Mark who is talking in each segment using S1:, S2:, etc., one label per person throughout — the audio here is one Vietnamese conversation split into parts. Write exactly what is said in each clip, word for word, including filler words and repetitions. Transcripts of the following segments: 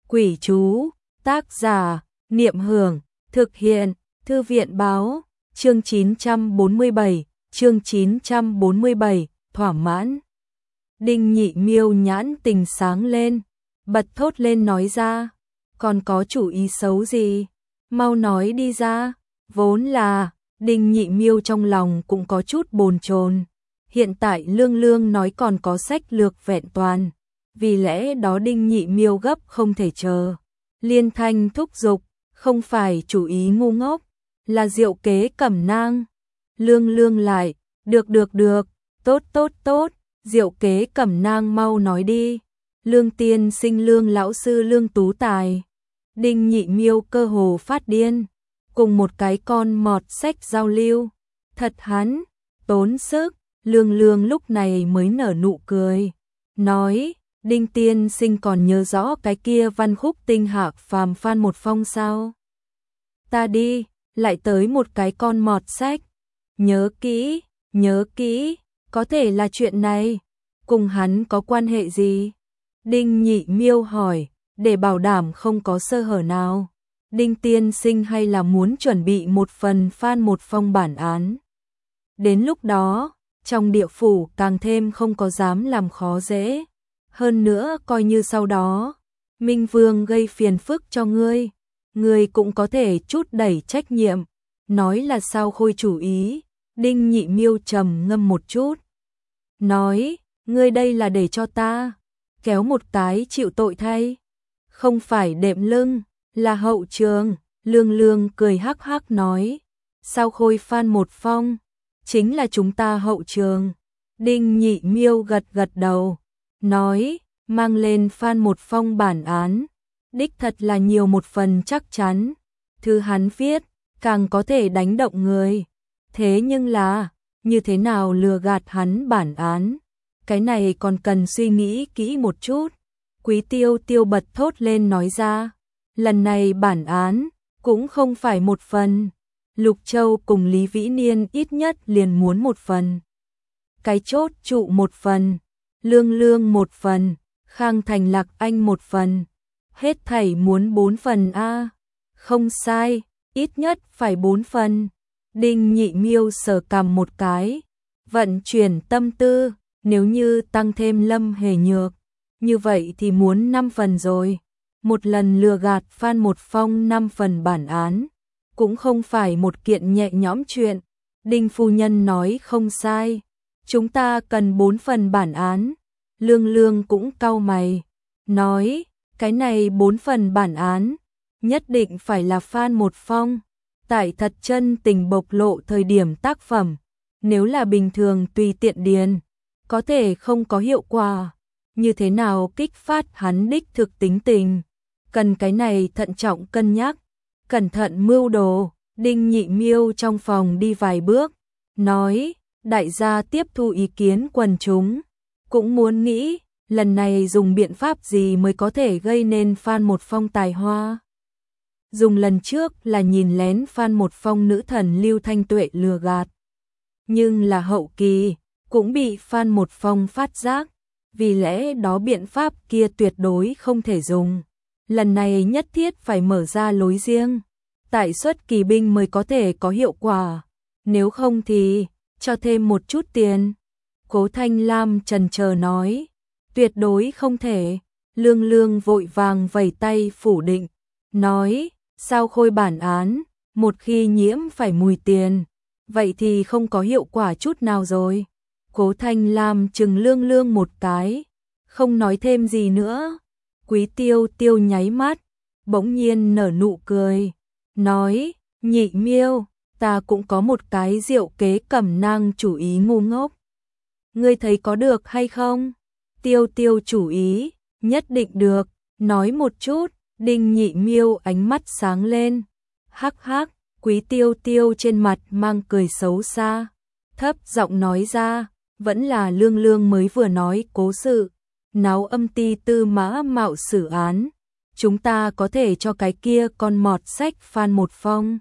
S1: Quỷ chú, tác giả, Niệm Hưởng, thực hiện, Thư viện báo, chương chín trăm bốn mươi bảy, chương chín trăm bốn mươi bảy, thỏa mãn. Đinh Nhị Miêu nhãn tình sáng lên, bật thốt lên nói ra, còn có chủ ý xấu gì? Mau nói đi ra. Vốn là, Đinh Nhị Miêu trong lòng cũng có chút bồn chồn. Hiện tại Lương Lương nói còn có sách lược vẹn toàn, vì lẽ đó Đinh Nhị Miêu gấp không thể chờ. Liên thanh thúc giục, không phải chủ ý ngu ngốc, là diệu kế cẩm nang. Lương Lương lại, được được được, tốt tốt tốt, diệu kế cẩm nang mau nói đi. Lương tiên sinh Lương lão sư Lương tú tài. Đinh Nhị Miêu cơ hồ phát điên, cùng một cái con mọt sách giao lưu, thật hắn, tốn sức. Lương Lương lúc này mới nở nụ cười, nói, Đinh tiên sinh còn nhớ rõ cái kia văn khúc tinh hạc phàm Phan Một Phong sao? Ta đi, lại tới một cái con mọt sách. Nhớ kỹ, nhớ kỹ, có thể là chuyện này, cùng hắn có quan hệ gì? Đinh Nhị Miêu hỏi, để bảo đảm không có sơ hở nào. Đinh tiên sinh hay là muốn chuẩn bị một phần Phan Một Phong bản án? Đến lúc đó, trong địa phủ càng thêm không có dám làm khó dễ. Hơn nữa coi như sau đó, Minh Vương gây phiền phức cho ngươi, ngươi cũng có thể chút đẩy trách nhiệm. Nói là sao khôi chủ ý, Đinh Nhị Miêu trầm ngâm một chút. Nói, ngươi đây là để cho ta kéo một cái chịu tội thay. Không phải đệm lưng, là hậu trường. Lương Lương cười hắc hắc nói, sao khôi Phan Một Phong, chính là chúng ta hậu trường. Đinh Nhị Miêu gật gật đầu, nói, mang lên Phan Một Phong bản án, đích thật là nhiều một phần chắc chắn. Thư hắn viết, càng có thể đánh động người. Thế nhưng là, như thế nào lừa gạt hắn bản án? Cái này còn cần suy nghĩ kỹ một chút. Quý Tiêu Tiêu bật thốt lên nói ra, lần này bản án, cũng không phải một phần. Lục Châu cùng Lý Vĩ Niên ít nhất liền muốn một phần. Cái chốt trụ một phần, Lương Lương một phần, Khang Thành Lạc Anh một phần. Hết thảy muốn bốn phần a. Không sai, ít nhất phải bốn phần. Đinh Nhị Miêu sờ cằm một cái, vận chuyển tâm tư, nếu như tăng thêm Lâm Hề Nhược, như vậy thì muốn năm phần rồi. Một lần lừa gạt Phan Một Phong năm phần bản án, cũng không phải một kiện nhẹ nhõm chuyện. Đinh phu nhân nói không sai, chúng ta cần bốn phần bản án. Lương Lương cũng cau mày, nói, cái này bốn phần bản án, nhất định phải là Phan Một Phong, tại thật chân tình bộc lộ thời điểm tác phẩm. Nếu là bình thường tùy tiện điền, có thể không có hiệu quả. Như thế nào kích phát hắn đích thực tính tình? Cần cái này thận trọng cân nhắc, cẩn thận mưu đồ. Đinh Nhị Miêu trong phòng đi vài bước, nói, đại gia tiếp thu ý kiến quần chúng, cũng muốn nghĩ, lần này dùng biện pháp gì mới có thể gây nên Phan Một Phong tài hoa. Dùng lần trước là nhìn lén Phan Một Phong nữ thần Lưu Thanh Tuệ lừa gạt, nhưng là hậu kỳ, cũng bị Phan Một Phong phát giác, vì lẽ đó biện pháp kia tuyệt đối không thể dùng. Lần này nhất thiết phải mở ra lối riêng, tại xuất kỳ binh mới có thể có hiệu quả, nếu không thì cho thêm một chút tiền. Cố Thanh Lam chần chờ nói, tuyệt đối không thể. Lương Lương vội vàng vẩy tay phủ định, nói, sao khôi bản án, một khi nhiễm phải mùi tiền, vậy thì không có hiệu quả chút nào rồi. Cố Thanh Lam chừng Lương Lương một cái, không nói thêm gì nữa. Quý Tiêu Tiêu nháy mắt, bỗng nhiên nở nụ cười, nói, Nhị Miêu, ta cũng có một cái diệu kế cẩm nang chủ ý ngu ngốc. Ngươi thấy có được hay không? Tiêu Tiêu chủ ý, nhất định được, nói một chút. Đinh Nhị Miêu ánh mắt sáng lên, hắc hắc. Quý Tiêu Tiêu trên mặt mang cười xấu xa, thấp giọng nói ra, vẫn là Lương Lương mới vừa nói cố sự, náo âm ti tư mã mạo xử án, chúng ta có thể cho cái kia con mọt sách Phan Một Phong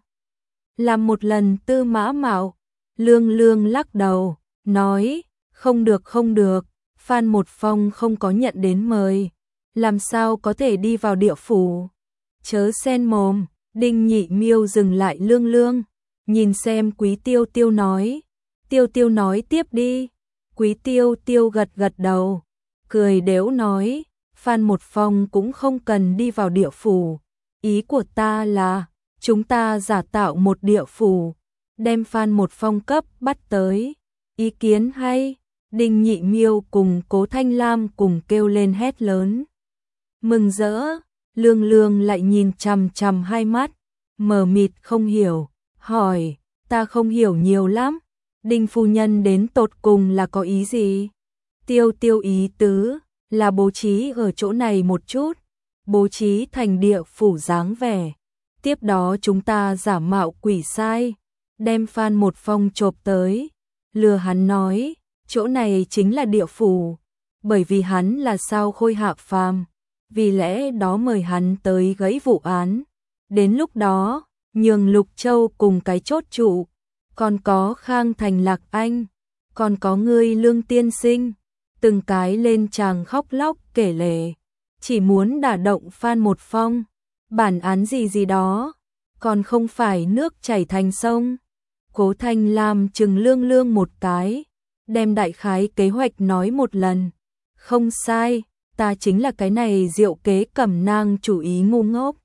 S1: làm một lần tư mã mạo. Lương Lương lắc đầu, nói, không được không được, Phan Một Phong không có nhận đến mời, làm sao có thể đi vào địa phủ? Chớ xen mồm, Đinh Nhị Miêu dừng lại Lương Lương, nhìn xem Quý Tiêu Tiêu nói. Tiêu Tiêu nói tiếp đi. Quý Tiêu Tiêu gật gật đầu, cười đếu nói, Phan Một Phong cũng không cần đi vào địa phủ. Ý của ta là, chúng ta giả tạo một địa phủ, đem Phan Một Phong cấp bắt tới. Ý kiến hay. Đinh Nhị Miêu cùng Cố Thanh Lam cùng kêu lên hét lớn. Mừng rỡ, Lương Lương lại nhìn chằm chằm hai mắt, mờ mịt không hiểu, hỏi, ta không hiểu nhiều lắm, Đinh phu nhân đến tột cùng là có ý gì? Tiêu Tiêu ý tứ là bố trí ở chỗ này một chút, bố trí thành địa phủ dáng vẻ. Tiếp đó chúng ta giả mạo quỷ sai, đem Phan Một Phong chộp tới, lừa hắn nói, chỗ này chính là địa phủ, bởi vì hắn là sao khôi hạ phàm, vì lẽ đó mời hắn tới gãy vụ án. Đến lúc đó, nhường Lục Châu cùng cái chốt trụ, còn có Khang Thành Lạc Anh, còn có ngươi Lương tiên sinh, từng cái lên tràng khóc lóc kể lể, chỉ muốn đả động Phan Một Phong, bản án gì gì đó, còn không phải nước chảy thành sông. Cố Thanh Lam chừng Lương Lương một cái, đem đại khái kế hoạch nói một lần. Không sai, ta chính là cái này diệu kế cẩm nang chủ ý ngu ngốc.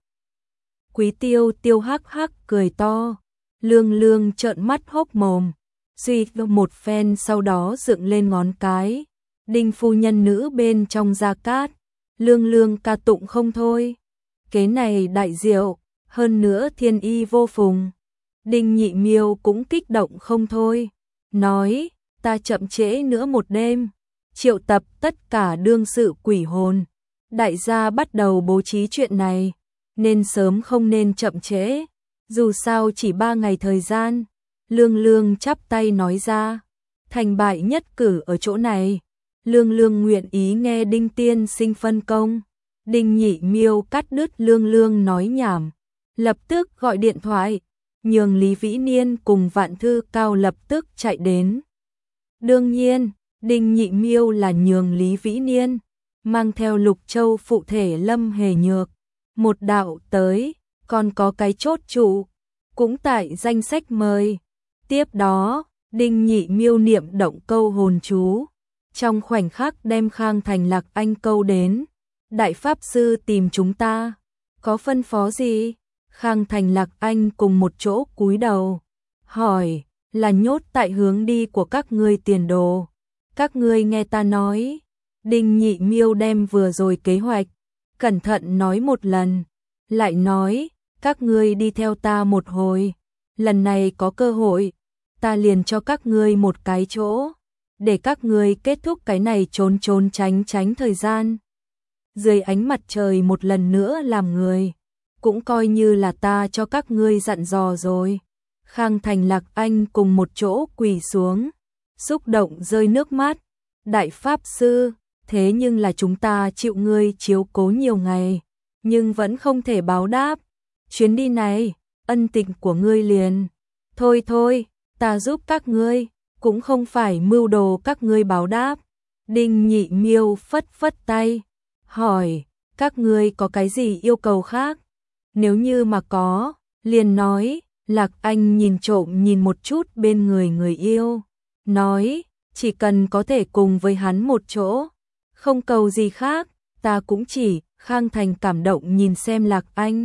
S1: Quý Tiêu Tiêu hắc hắc cười to, Lương Lương trợn mắt hốc mồm, suy một phen sau đó dựng lên ngón cái. Đinh phu nhân nữ bên trong gia cát, Lương Lương ca tụng không thôi. Kế này đại diệu, hơn nữa thiên y vô phùng. Đinh Nhị Miêu cũng kích động không thôi, nói, ta chậm trễ nữa một đêm, triệu tập tất cả đương sự quỷ hồn, đại gia bắt đầu bố trí chuyện này, nên sớm không nên chậm trễ, dù sao chỉ ba ngày thời gian. Lương Lương chắp tay nói ra, thành bại nhất cử ở chỗ này, Lương Lương nguyện ý nghe Đinh tiên sinh phân công. Đinh Nhị Miêu cắt đứt Lương Lương nói nhảm, lập tức gọi điện thoại, nhường Lý Vĩ Niên cùng Vạn Thư Cao lập tức chạy đến. Đương nhiên, Đinh Nhị Miêu là nhường Lý Vĩ Niên, mang theo Lục Châu phụ thể Lâm Hề Nhược, một đạo tới, còn có cái chốt trụ, cũng tại danh sách mời. Tiếp đó, Đinh Nhị Miêu niệm động câu hồn chú, trong khoảnh khắc đem Khang Thành Lạc Anh câu đến. Đại Pháp Sư tìm chúng ta, có phân phó gì? Khang Thành Lạc Anh cùng một chỗ cúi đầu, hỏi, là nhốt tại hướng đi của các ngươi tiền đồ. Các ngươi nghe ta nói. Đinh Nhị Miêu đem vừa rồi kế hoạch, cẩn thận nói một lần, lại nói, các ngươi đi theo ta một hồi, lần này có cơ hội, ta liền cho các ngươi một cái chỗ, để các ngươi kết thúc cái này trốn trốn tránh tránh thời gian. Dưới ánh mặt trời một lần nữa làm người, cũng coi như là ta cho các ngươi dặn dò rồi. Khang Thành Lạc Anh cùng một chỗ quỳ xuống, xúc động rơi nước mắt. Đại Pháp Sư, thế nhưng là chúng ta chịu ngươi chiếu cố nhiều ngày, nhưng vẫn không thể báo đáp. Chuyến đi này, ân tình của ngươi liền. Thôi thôi, ta giúp các ngươi, cũng không phải mưu đồ các ngươi báo đáp. Đinh Nhị Miêu phất phất tay, hỏi, các ngươi có cái gì yêu cầu khác? Nếu như mà có, liền nói. Lạc Anh nhìn trộm nhìn một chút bên người người yêu, nói, chỉ cần có thể cùng với hắn một chỗ, không cầu gì khác, ta cũng chỉ. Khang Thành cảm động nhìn xem Lạc Anh,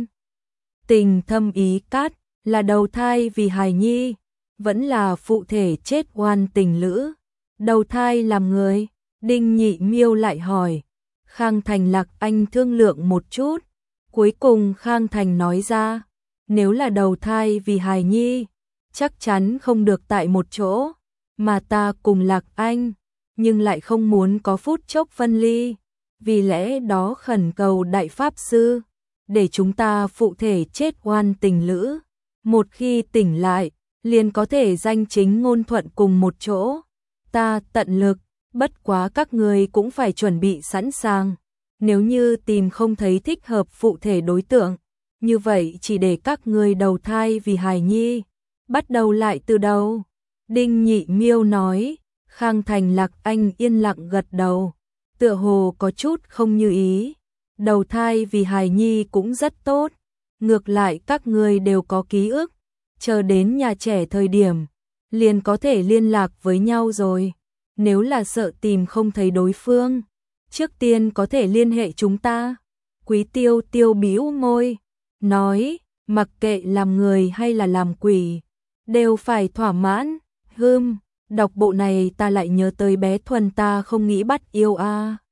S1: tình thâm ý cát, là đầu thai vì hài nhi, vẫn là phụ thể chết oan tình lữ. Đầu thai làm người. Đinh Nhị Miêu lại hỏi. Khang Thành Lạc Anh thương lượng một chút, cuối cùng Khang Thành nói ra, nếu là đầu thai vì hài nhi, chắc chắn không được tại một chỗ, mà ta cùng Lạc Anh, nhưng lại không muốn có phút chốc phân ly, vì lẽ đó khẩn cầu Đại Pháp Sư, để chúng ta phụ thể chết oan tình lữ, một khi tỉnh lại, liền có thể danh chính ngôn thuận cùng một chỗ. Ta tận lực, bất quá các người cũng phải chuẩn bị sẵn sàng, nếu như tìm không thấy thích hợp phụ thể đối tượng, như vậy chỉ để các người đầu thai vì hài nhi, bắt đầu lại từ đầu. Đinh Nhị Miêu nói. Khang Thành Lạc Anh yên lặng gật đầu, tựa hồ có chút không như ý. đầu thai vì hài nhi cũng rất tốt, ngược lại các người đều có ký ức, chờ đến nhà trẻ thời điểm, liền có thể liên lạc với nhau rồi. Nếu là sợ tìm không thấy đối phương, trước tiên có thể liên hệ chúng ta. Quý Tiêu Tiêu bĩu môi, nói, mặc kệ làm người hay là làm quỷ, đều phải thỏa mãn. Hừm, đọc bộ này ta lại nhớ tới bé Thuần ta không nghĩ bắt yêu a.